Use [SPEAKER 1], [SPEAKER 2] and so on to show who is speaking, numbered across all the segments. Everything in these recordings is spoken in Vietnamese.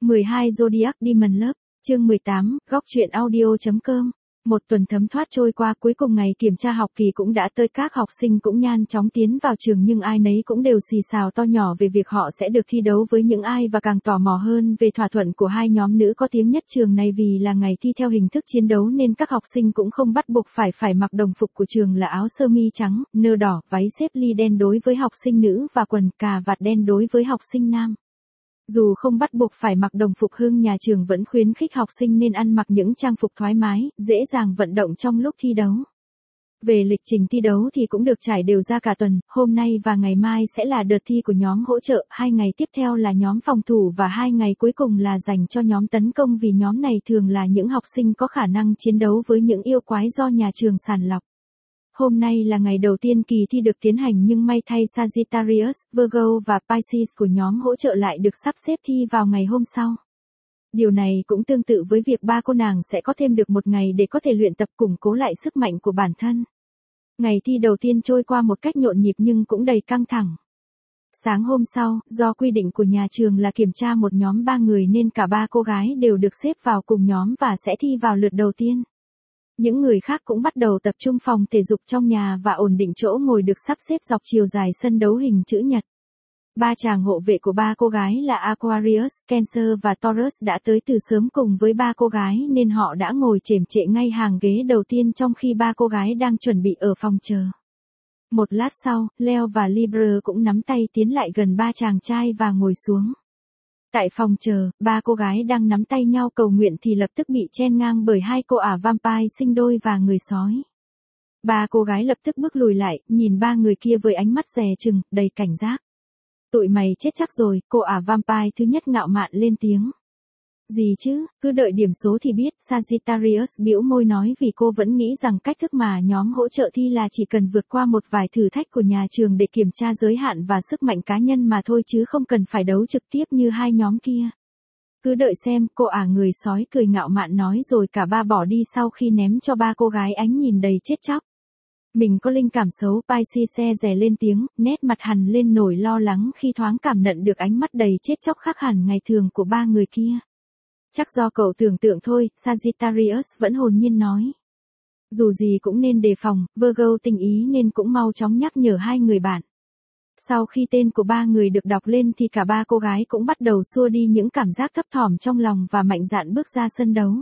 [SPEAKER 1] 12 Zodiac Demon Love, chương 18, góc truyện audio.com. Một tuần thấm thoát trôi qua, cuối cùng ngày kiểm tra học kỳ cũng đã tới, các học sinh cũng nhanh chóng tiến vào trường, nhưng ai nấy cũng đều xì xào to nhỏ về việc họ sẽ được thi đấu với những ai, và càng tò mò hơn về thỏa thuận của hai nhóm nữ có tiếng nhất trường này. Vì là ngày thi theo hình thức chiến đấu nên các học sinh cũng không bắt buộc phải mặc đồng phục của trường là áo sơ mi trắng, nơ đỏ, váy xếp ly đen đối với học sinh nữ và quần cà vạt đen đối với học sinh nam. Dù không bắt buộc phải mặc đồng phục, nhưng nhà trường vẫn khuyến khích học sinh nên ăn mặc những trang phục thoải mái, dễ dàng vận động trong lúc thi đấu. Về lịch trình thi đấu thì cũng được trải đều ra cả tuần, hôm nay và ngày mai sẽ là đợt thi của nhóm hỗ trợ, 2 ngày tiếp theo là nhóm phòng thủ và 2 ngày cuối cùng là dành cho nhóm tấn công, vì nhóm này thường là những học sinh có khả năng chiến đấu với những yêu quái do nhà trường sàng lọc. Hôm nay là ngày đầu tiên kỳ thi được tiến hành, nhưng may thay Sagittarius, Virgo và Pisces của nhóm hỗ trợ lại được sắp xếp thi vào ngày hôm sau. Điều này cũng tương tự với việc ba cô nàng sẽ có thêm được một ngày để có thể luyện tập củng cố lại sức mạnh của bản thân. Ngày thi đầu tiên trôi qua một cách nhộn nhịp nhưng cũng đầy căng thẳng. Sáng hôm sau, do quy định của nhà trường là kiểm tra một nhóm 3 người nên cả 3 cô gái đều được xếp vào cùng nhóm và sẽ thi vào lượt đầu tiên. Những người khác cũng bắt đầu tập trung phòng thể dục trong nhà và ổn định chỗ ngồi được sắp xếp dọc chiều dài sân đấu hình chữ nhật. 3 chàng hộ vệ của 3 cô gái là Aquarius, Cancer và Taurus đã tới từ sớm cùng với 3 cô gái, nên họ đã ngồi chềm chệ ngay hàng ghế đầu tiên trong khi 3 cô gái đang chuẩn bị ở phòng chờ. Một lát sau, Leo và Libra cũng nắm tay tiến lại gần 3 chàng trai và ngồi xuống. Tại phòng chờ, 3 cô gái đang nắm tay nhau cầu nguyện thì lập tức bị chen ngang bởi 2 cô ả vampire sinh đôi và người sói. 3 cô gái lập tức bước lùi lại, nhìn 3 người kia với ánh mắt dè chừng, đầy cảnh giác. Tụi mày chết chắc rồi, cô ả vampire thứ nhất ngạo mạn lên tiếng. Gì chứ, cứ đợi điểm số thì biết, Sagittarius bĩu môi nói, vì cô vẫn nghĩ rằng cách thức mà nhóm hỗ trợ thi là chỉ cần vượt qua một vài thử thách của nhà trường để kiểm tra giới hạn và sức mạnh cá nhân mà thôi, chứ không cần phải đấu trực tiếp như hai nhóm kia. Cứ đợi xem, cô ả người sói cười ngạo mạn nói, rồi cả ba bỏ đi sau khi ném cho 3 cô gái ánh nhìn đầy chết chóc. Mình có linh cảm xấu, Pisces xe rè lên tiếng, nét mặt hằn lên nổi lo lắng khi thoáng cảm nhận được ánh mắt đầy chết chóc khác hẳn ngày thường của 3 người kia. Chắc do cậu tưởng tượng thôi, Sagittarius vẫn hồn nhiên nói. Dù gì cũng nên đề phòng, Virgo tinh ý nên cũng mau chóng nhắc nhở 2 người bạn. Sau khi tên của 3 người được đọc lên thì cả 3 cô gái cũng bắt đầu xua đi những cảm giác thấp thỏm trong lòng và mạnh dạn bước ra sân đấu.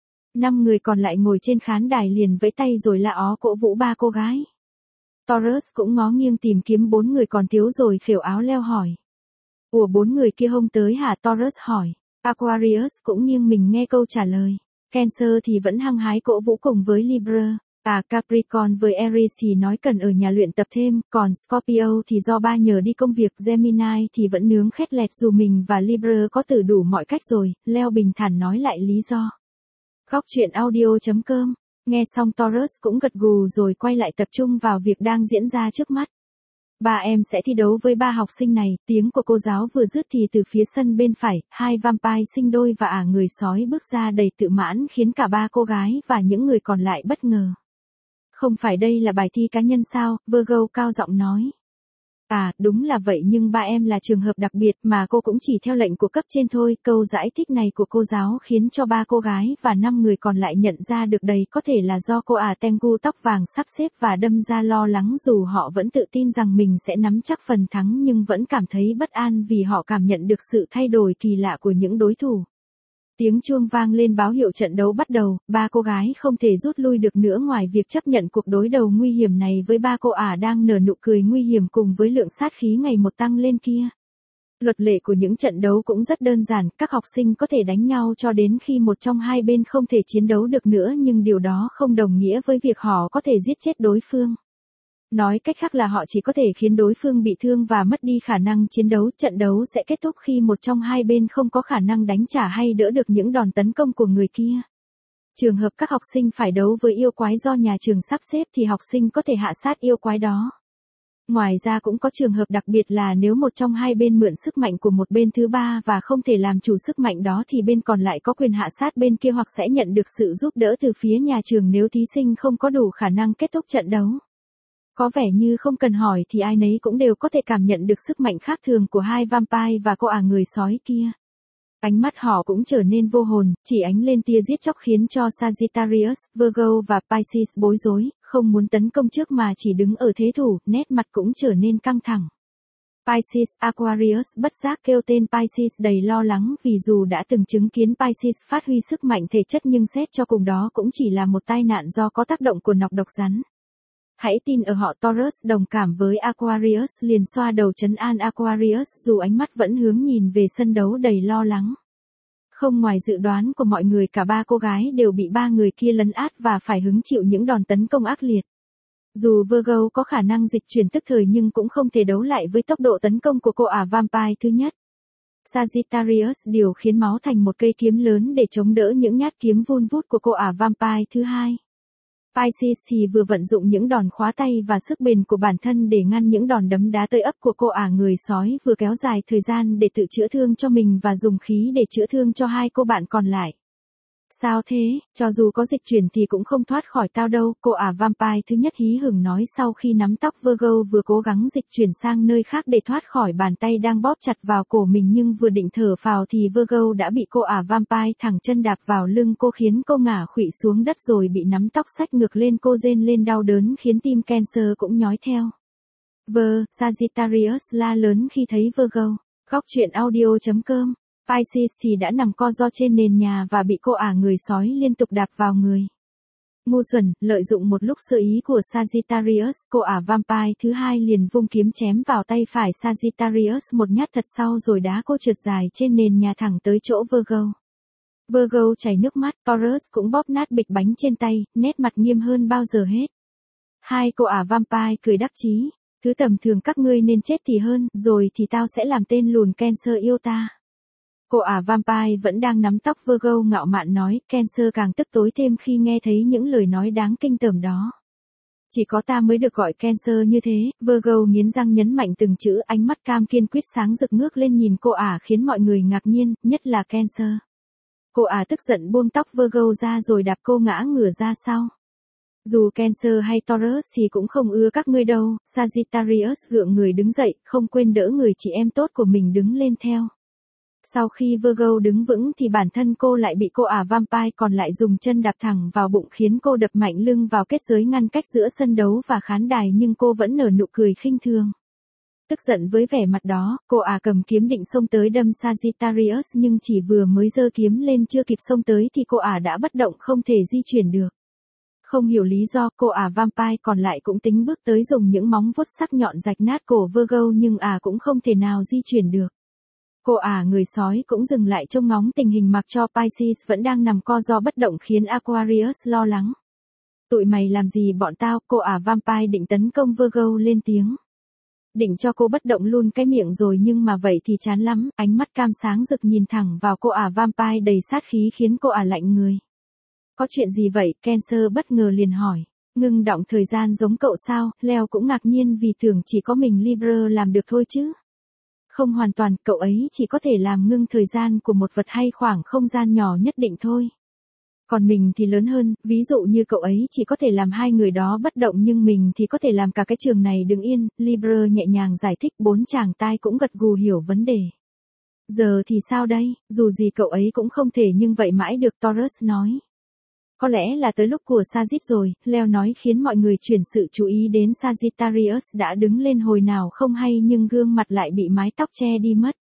[SPEAKER 1] 5 người còn lại ngồi trên khán đài liền vẫy tay rồi la ó cổ vũ 3 cô gái. Taurus cũng ngó nghiêng tìm kiếm 4 người còn thiếu rồi khều áo Leo hỏi. Ủa 4 người kia hông tới hả? Taurus hỏi. Aquarius cũng nghiêng mình nghe câu trả lời. Cancer thì vẫn hăng hái cổ vũ cùng với Libra. Capricorn với Aries thì nói cần ở nhà luyện tập thêm, còn Scorpio thì do ba nhờ đi công việc, Gemini thì vẫn nướng khét lẹt dù mình và Libra có thử đủ mọi cách rồi, Leo bình thản nói lại lý do. Góc truyện audio.com, nghe xong Taurus cũng gật gù rồi quay lại tập trung vào việc đang diễn ra trước mắt. 3 em sẽ thi đấu với 3 học sinh này, tiếng của cô giáo vừa dứt thì từ phía sân bên phải, 2 vampire sinh đôi và ả người sói bước ra đầy tự mãn khiến cả 3 cô gái và những người còn lại bất ngờ. Không phải đây là bài thi cá nhân sao? Virgo cao giọng nói. Đúng là vậy, nhưng 3 em là trường hợp đặc biệt mà cô cũng chỉ theo lệnh của cấp trên thôi. Câu giải thích này của cô giáo khiến cho 3 cô gái và 5 người còn lại nhận ra được đây có thể là do cô ả Tengu tóc vàng sắp xếp và đâm ra lo lắng, dù họ vẫn tự tin rằng mình sẽ nắm chắc phần thắng nhưng vẫn cảm thấy bất an vì họ cảm nhận được sự thay đổi kỳ lạ của những đối thủ. Tiếng chuông vang lên báo hiệu trận đấu bắt đầu, 3 cô gái không thể rút lui được nữa ngoài việc chấp nhận cuộc đối đầu nguy hiểm này với 3 cô ả đang nở nụ cười nguy hiểm cùng với lượng sát khí ngày một tăng lên kia. Luật lệ của những trận đấu cũng rất đơn giản, các học sinh có thể đánh nhau cho đến khi một trong hai bên không thể chiến đấu được nữa, nhưng điều đó không đồng nghĩa với việc họ có thể giết chết đối phương. Nói cách khác là họ chỉ có thể khiến đối phương bị thương và mất đi khả năng chiến đấu. Trận đấu sẽ kết thúc khi một trong hai bên không có khả năng đánh trả hay đỡ được những đòn tấn công của người kia. Trường hợp các học sinh phải đấu với yêu quái do nhà trường sắp xếp thì học sinh có thể hạ sát yêu quái đó. Ngoài ra cũng có trường hợp đặc biệt là nếu một trong hai bên mượn sức mạnh của một bên thứ ba và không thể làm chủ sức mạnh đó thì bên còn lại có quyền hạ sát bên kia hoặc sẽ nhận được sự giúp đỡ từ phía nhà trường nếu thí sinh không có đủ khả năng kết thúc trận đấu. Có vẻ như không cần hỏi thì ai nấy cũng đều có thể cảm nhận được sức mạnh khác thường của 2 vampire và cô ả người sói kia. Ánh mắt họ cũng trở nên vô hồn, chỉ ánh lên tia giết chóc khiến cho Sagittarius, Virgo và Pisces bối rối, không muốn tấn công trước mà chỉ đứng ở thế thủ, nét mặt cũng trở nên căng thẳng. Pisces, Aquarius bất giác kêu tên Pisces đầy lo lắng vì dù đã từng chứng kiến Pisces phát huy sức mạnh thể chất nhưng xét cho cùng đó cũng chỉ là một tai nạn do có tác động của nọc độc rắn. Hãy tin ở họ. Taurus đồng cảm với Aquarius liền xoa đầu trấn an Aquarius dù ánh mắt vẫn hướng nhìn về sân đấu đầy lo lắng. Không ngoài dự đoán của mọi người, cả ba cô gái đều bị ba người kia lấn át và phải hứng chịu những đòn tấn công ác liệt. Dù Virgo có khả năng dịch chuyển tức thời nhưng cũng không thể đấu lại với tốc độ tấn công của cô ả vampire thứ nhất. Sagittarius điều khiến máu thành một cây kiếm lớn để chống đỡ những nhát kiếm vun vút của cô ả vampire thứ hai. Pisces thì vừa vận dụng những đòn khóa tay và sức bền của bản thân để ngăn những đòn đấm đá tơi ấp của cô ả người sói, vừa kéo dài thời gian để tự chữa thương cho mình và dùng khí để chữa thương cho hai cô bạn còn lại. Sao thế, cho dù có dịch chuyển thì cũng không thoát khỏi tao đâu, cô ả vampire thứ nhất hí hửng nói sau khi nắm tóc Virgo vừa cố gắng dịch chuyển sang nơi khác để thoát khỏi bàn tay đang bóp chặt vào cổ mình nhưng vừa định thở phào thì Virgo đã bị cô ả vampire thẳng chân đạp vào lưng cô khiến cô ngả khuỵu xuống đất rồi bị nắm tóc xách ngược lên, cô rên lên đau đớn khiến tim Cancer cũng nhói theo. Sagittarius la lớn khi thấy Virgo. Góc truyện audio.com. Pisces thì đã nằm co ro trên nền nhà và bị cô ả người sói liên tục đạp vào người. Ngu xuẩn, lợi dụng một lúc sơ ý của Sagittarius, cô ả vampire thứ hai liền vung kiếm chém vào tay phải Sagittarius một nhát thật sau rồi đá cô trượt dài trên nền nhà thẳng tới chỗ Virgo. Virgo chảy nước mắt, Taurus cũng bóp nát bịch bánh trên tay, nét mặt nghiêm hơn bao giờ hết. Hai cô ả vampire cười đắc chí, thứ tầm thường các ngươi nên chết thì hơn, rồi thì tao sẽ làm tên lùn Cancer yêu ta. Cô ả vampire vẫn đang nắm tóc Virgo ngạo mạn nói, Cancer càng tức tối thêm khi nghe thấy những lời nói đáng kinh tởm đó. Chỉ có ta mới được gọi Cancer như thế, Virgo nghiến răng nhấn mạnh từng chữ, ánh mắt cam kiên quyết sáng rực ngước lên nhìn cô ả khiến mọi người ngạc nhiên, nhất là Cancer. Cô ả tức giận buông tóc Virgo ra rồi đạp cô ngã ngửa ra sau. Dù Cancer hay Taurus thì cũng không ưa các ngươi đâu, Sagittarius gượng người đứng dậy, không quên đỡ người chị em tốt của mình đứng lên theo. Sau khi Virgo đứng vững thì bản thân cô lại bị cô ả vampire còn lại dùng chân đạp thẳng vào bụng khiến cô đập mạnh lưng vào kết giới ngăn cách giữa sân đấu và khán đài nhưng cô vẫn nở nụ cười khinh thường. Tức giận với vẻ mặt đó, cô ả cầm kiếm định xông tới đâm Sagittarius nhưng chỉ vừa mới giơ kiếm lên chưa kịp xông tới thì cô ả đã bất động không thể di chuyển được. Không hiểu lý do, cô ả vampire còn lại cũng tính bước tới dùng những móng vuốt sắc nhọn rạch nát cổ Virgo nhưng ả cũng không thể nào di chuyển được. Cô ả người sói cũng dừng lại trông ngóng tình hình mặc cho Pisces vẫn đang nằm co ro bất động khiến Aquarius lo lắng. Tụi mày làm gì bọn tao, cô ả vampire định tấn công Virgo lên tiếng. Định cho cô bất động luôn cái miệng rồi nhưng mà vậy thì chán lắm, ánh mắt cam sáng rực nhìn thẳng vào cô ả vampire đầy sát khí khiến cô ả lạnh người. Có chuyện gì vậy, Cancer bất ngờ liền hỏi. Ngưng đọng thời gian giống cậu sao, Leo cũng ngạc nhiên vì tưởng chỉ có mình Libra làm được thôi chứ. Không hoàn toàn, cậu ấy chỉ có thể làm ngưng thời gian của một vật hay khoảng không gian nhỏ nhất định thôi. Còn mình thì lớn hơn, ví dụ như cậu ấy chỉ có thể làm hai người đó bất động nhưng mình thì có thể làm cả cái trường này đứng yên, Libra nhẹ nhàng giải thích, bốn chàng tai cũng gật gù hiểu vấn đề. Giờ thì sao đây, dù gì cậu ấy cũng không thể nhưng vậy mãi được, Taurus nói. Có lẽ là tới lúc của Sagitt rồi, Leo nói khiến mọi người chuyển sự chú ý đến Sagittarius đã đứng lên hồi nào không hay nhưng gương mặt lại bị mái tóc che đi mất.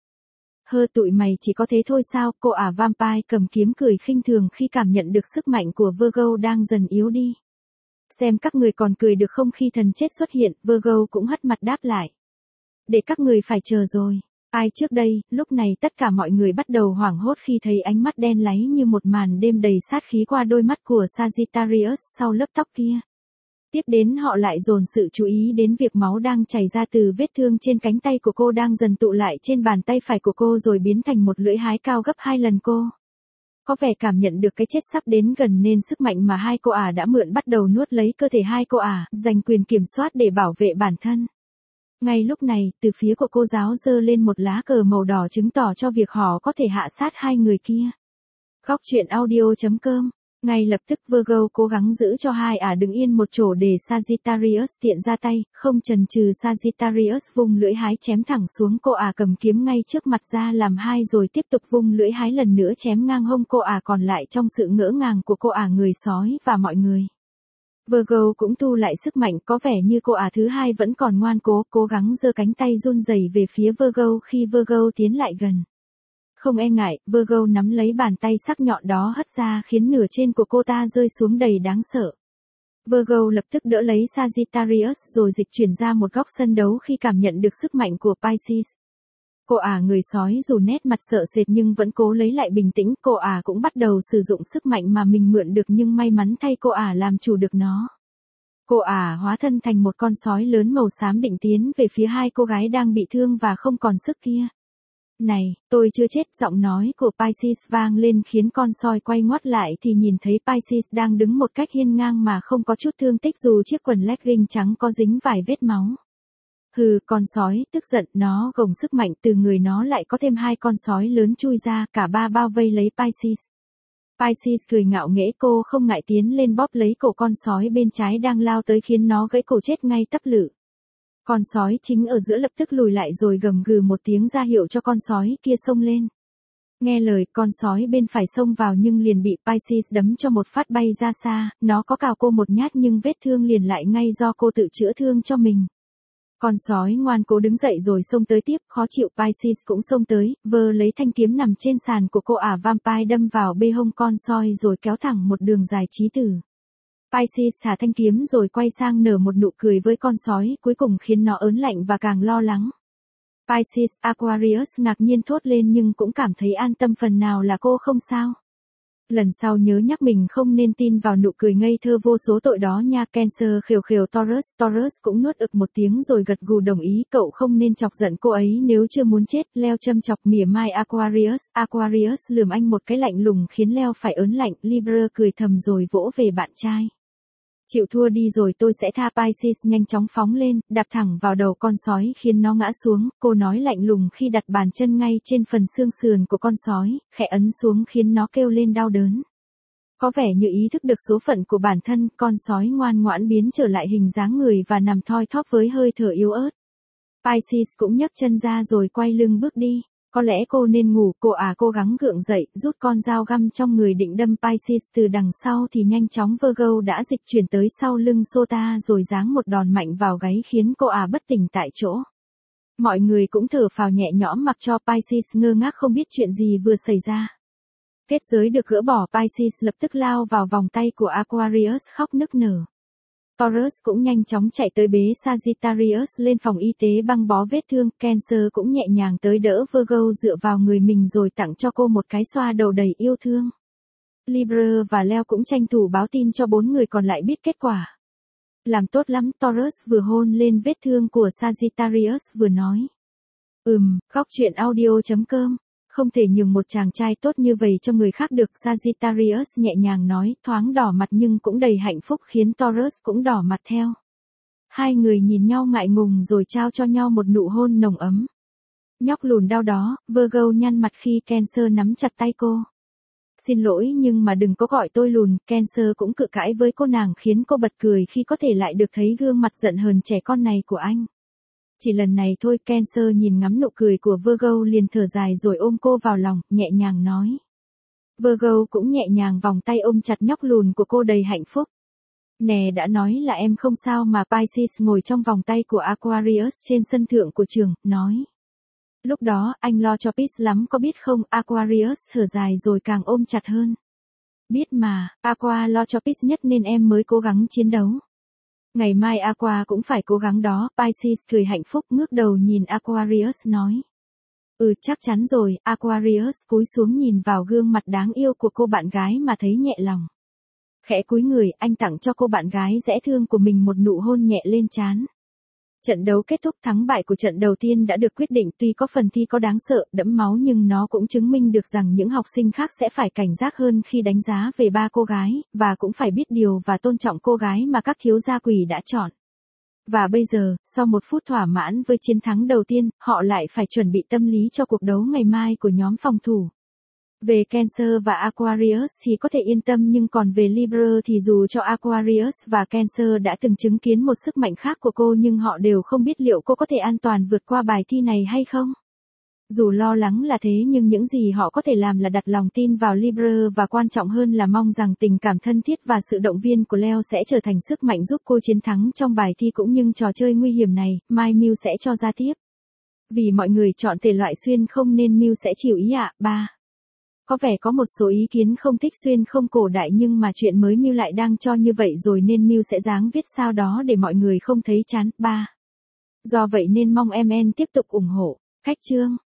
[SPEAKER 1] Tụi mày chỉ có thế thôi sao, cô ả vampire cầm kiếm cười khinh thường khi cảm nhận được sức mạnh của Virgo đang dần yếu đi. Xem các người còn cười được không khi thần chết xuất hiện, Virgo cũng hất mặt đáp lại. Để các người phải chờ rồi. Ai trước đây, lúc này tất cả mọi người bắt đầu hoảng hốt khi thấy ánh mắt đen láy như một màn đêm đầy sát khí qua đôi mắt của Sagittarius sau lớp tóc kia. Tiếp đến họ lại dồn sự chú ý đến việc máu đang chảy ra từ vết thương trên cánh tay của cô đang dần tụ lại trên bàn tay phải của cô rồi biến thành một lưỡi hái cao gấp 2 lần cô. Có vẻ cảm nhận được cái chết sắp đến gần nên sức mạnh mà hai cô ả đã mượn bắt đầu nuốt lấy cơ thể hai cô ả, giành quyền kiểm soát để bảo vệ bản thân. Ngay lúc này, từ phía của cô giáo giơ lên một lá cờ màu đỏ chứng tỏ cho việc họ có thể hạ sát hai người kia. Góc truyện audio.com Ngay lập tức Virgo cố gắng giữ cho hai ả đứng yên một chỗ để Sagittarius tiện ra tay, không chần chừ Sagittarius vung lưỡi hái chém thẳng xuống cô ả cầm kiếm ngay trước mặt ra làm hai rồi tiếp tục vung lưỡi hái lần nữa chém ngang hông cô ả còn lại trong sự ngỡ ngàng của cô ả người sói và mọi người. Virgo cũng thu lại sức mạnh có vẻ như cô ả thứ hai vẫn còn ngoan cố gắng giơ cánh tay run rẩy về phía Virgo khi Virgo tiến lại gần. Không e ngại, Virgo nắm lấy bàn tay sắc nhọn đó hất ra khiến nửa trên của cô ta rơi xuống đầy đáng sợ. Virgo lập tức đỡ lấy Sagittarius rồi dịch chuyển ra một góc sân đấu khi cảm nhận được sức mạnh của Pisces. Cô ả người sói dù nét mặt sợ sệt nhưng vẫn cố lấy lại bình tĩnh, cô ả cũng bắt đầu sử dụng sức mạnh mà mình mượn được nhưng may mắn thay cô ả làm chủ được nó. Cô ả hóa thân thành một con sói lớn màu xám định tiến về phía hai cô gái đang bị thương và không còn sức kia. Này, tôi chưa chết, giọng nói của Pisces vang lên khiến con sói quay ngoắt lại thì nhìn thấy Pisces đang đứng một cách hiên ngang mà không có chút thương tích dù chiếc quần legging trắng có dính vài vết máu. Hừ, con sói, tức giận, nó gồng sức mạnh từ người nó lại có thêm hai con sói lớn chui ra, cả ba bao vây lấy Pisces. Pisces cười ngạo nghễ cô không ngại tiến lên bóp lấy cổ con sói bên trái đang lao tới khiến nó gãy cổ chết ngay tấp lự. Con sói chính ở giữa lập tức lùi lại rồi gầm gừ một tiếng ra hiệu cho con sói kia xông lên. Nghe lời, con sói bên phải xông vào nhưng liền bị Pisces đấm cho một phát bay ra xa, nó có cào cô một nhát nhưng vết thương liền lại ngay do cô tự chữa thương cho mình. Con sói ngoan cố đứng dậy rồi xông tới tiếp, khó chịu Pisces cũng xông tới, vơ lấy thanh kiếm nằm trên sàn của cô ả vampire đâm vào bê hông con sói rồi kéo thẳng một đường dài chí tử. Pisces thả thanh kiếm rồi quay sang nở một nụ cười với con sói, cuối cùng khiến nó ớn lạnh và càng lo lắng. Pisces Aquarius ngạc nhiên thốt lên nhưng cũng cảm thấy an tâm phần nào là cô không sao. Lần sau nhớ nhắc mình không nên tin vào nụ cười ngây thơ vô số tội đó nha. Cancer khều khều Taurus cũng nuốt ực một tiếng rồi gật gù đồng ý, cậu không nên chọc giận cô ấy nếu chưa muốn chết. Leo châm chọc mỉa mai Aquarius lườm anh một cái lạnh lùng khiến Leo phải ớn lạnh. Libra cười thầm rồi vỗ về bạn trai. Chịu thua đi rồi tôi sẽ tha. Pisces nhanh chóng phóng lên, đạp thẳng vào đầu con sói khiến nó ngã xuống, cô nói lạnh lùng khi đặt bàn chân ngay trên phần xương sườn của con sói, khẽ ấn xuống khiến nó kêu lên đau đớn. Có vẻ như ý thức được số phận của bản thân, con sói ngoan ngoãn biến trở lại hình dáng người và nằm thoi thóp với hơi thở yếu ớt. Pisces cũng nhấc chân ra rồi quay lưng bước đi. Có lẽ cô nên ngủ, cô ả cố gắng gượng dậy, rút con dao găm trong người định đâm Pisces từ đằng sau thì nhanh chóng Virgo đã dịch chuyển tới sau lưng Sota rồi giáng một đòn mạnh vào gáy khiến cô ả bất tỉnh tại chỗ. Mọi người cũng thở phào nhẹ nhõm mặc cho Pisces ngơ ngác không biết chuyện gì vừa xảy ra. Kết giới được gỡ bỏ, Pisces lập tức lao vào vòng tay của Aquarius khóc nức nở. Taurus cũng nhanh chóng chạy tới bế Sagittarius lên phòng y tế băng bó vết thương. Cancer cũng nhẹ nhàng tới đỡ Virgo dựa vào người mình rồi tặng cho cô một cái xoa đầu đầy yêu thương. Libra và Leo cũng tranh thủ báo tin cho 4 người còn lại biết kết quả. Làm tốt lắm, Taurus vừa hôn lên vết thương của Sagittarius vừa nói. Góc truyện audio.com. Không thể nhường một chàng trai tốt như vậy cho người khác được. Sagittarius nhẹ nhàng nói, thoáng đỏ mặt nhưng cũng đầy hạnh phúc khiến Taurus cũng đỏ mặt theo. Hai người nhìn nhau ngại ngùng rồi trao cho nhau một nụ hôn nồng ấm. Nhóc lùn đau đó, Virgo nhăn mặt khi Cancer nắm chặt tay cô. Xin lỗi nhưng mà đừng có gọi tôi lùn. Cancer cũng cự cãi với cô nàng khiến cô bật cười khi có thể lại được thấy gương mặt giận hờn trẻ con này của anh. Chỉ lần này thôi. Cancer nhìn ngắm nụ cười của Virgo liền thở dài rồi ôm cô vào lòng, nhẹ nhàng nói. Virgo cũng nhẹ nhàng vòng tay ôm chặt nhóc lùn của cô đầy hạnh phúc. Nè đã nói là em không sao mà. Pisces ngồi trong vòng tay của Aquarius trên sân thượng của trường, nói. Lúc đó, anh lo cho Pisces lắm có biết không? Aquarius thở dài rồi càng ôm chặt hơn. Biết mà, Aqua lo cho Pisces nhất nên em mới cố gắng chiến đấu. Ngày mai Aqua cũng phải cố gắng đó. Pisces cười hạnh phúc ngước đầu nhìn Aquarius nói. Chắc chắn rồi. Aquarius cúi xuống nhìn vào gương mặt đáng yêu của cô bạn gái mà thấy nhẹ lòng. Khẽ cúi người, anh tặng cho cô bạn gái dễ thương của mình một nụ hôn nhẹ lên trán. Trận đấu kết thúc, thắng bại của trận đầu tiên đã được quyết định, tuy có phần thi có đáng sợ, đẫm máu nhưng nó cũng chứng minh được rằng những học sinh khác sẽ phải cảnh giác hơn khi đánh giá về ba cô gái, và cũng phải biết điều và tôn trọng cô gái mà các thiếu gia quỷ đã chọn. Và bây giờ, sau một phút thỏa mãn với chiến thắng đầu tiên, họ lại phải chuẩn bị tâm lý cho cuộc đấu ngày mai của nhóm phòng thủ. Về Cancer và Aquarius thì có thể yên tâm, nhưng còn về Libra thì dù cho Aquarius và Cancer đã từng chứng kiến một sức mạnh khác của cô, nhưng họ đều không biết liệu cô có thể an toàn vượt qua bài thi này hay không. Dù lo lắng là thế, nhưng những gì họ có thể làm là đặt lòng tin vào Libra, và quan trọng hơn là mong rằng tình cảm thân thiết và sự động viên của Leo sẽ trở thành sức mạnh giúp cô chiến thắng trong bài thi cũng như trò chơi nguy hiểm này. Mai Mew sẽ cho ra tiếp. Vì mọi người chọn thể loại xuyên không nên Mew sẽ chịu ý ạ. 3. Có vẻ có một số ý kiến không thích xuyên không cổ đại, nhưng mà chuyện mới Mew lại đang cho như vậy rồi nên Mew sẽ ráng viết sao đó để mọi người không thấy chán. 3. Do vậy nên mong em tiếp tục ủng hộ. Khách chương.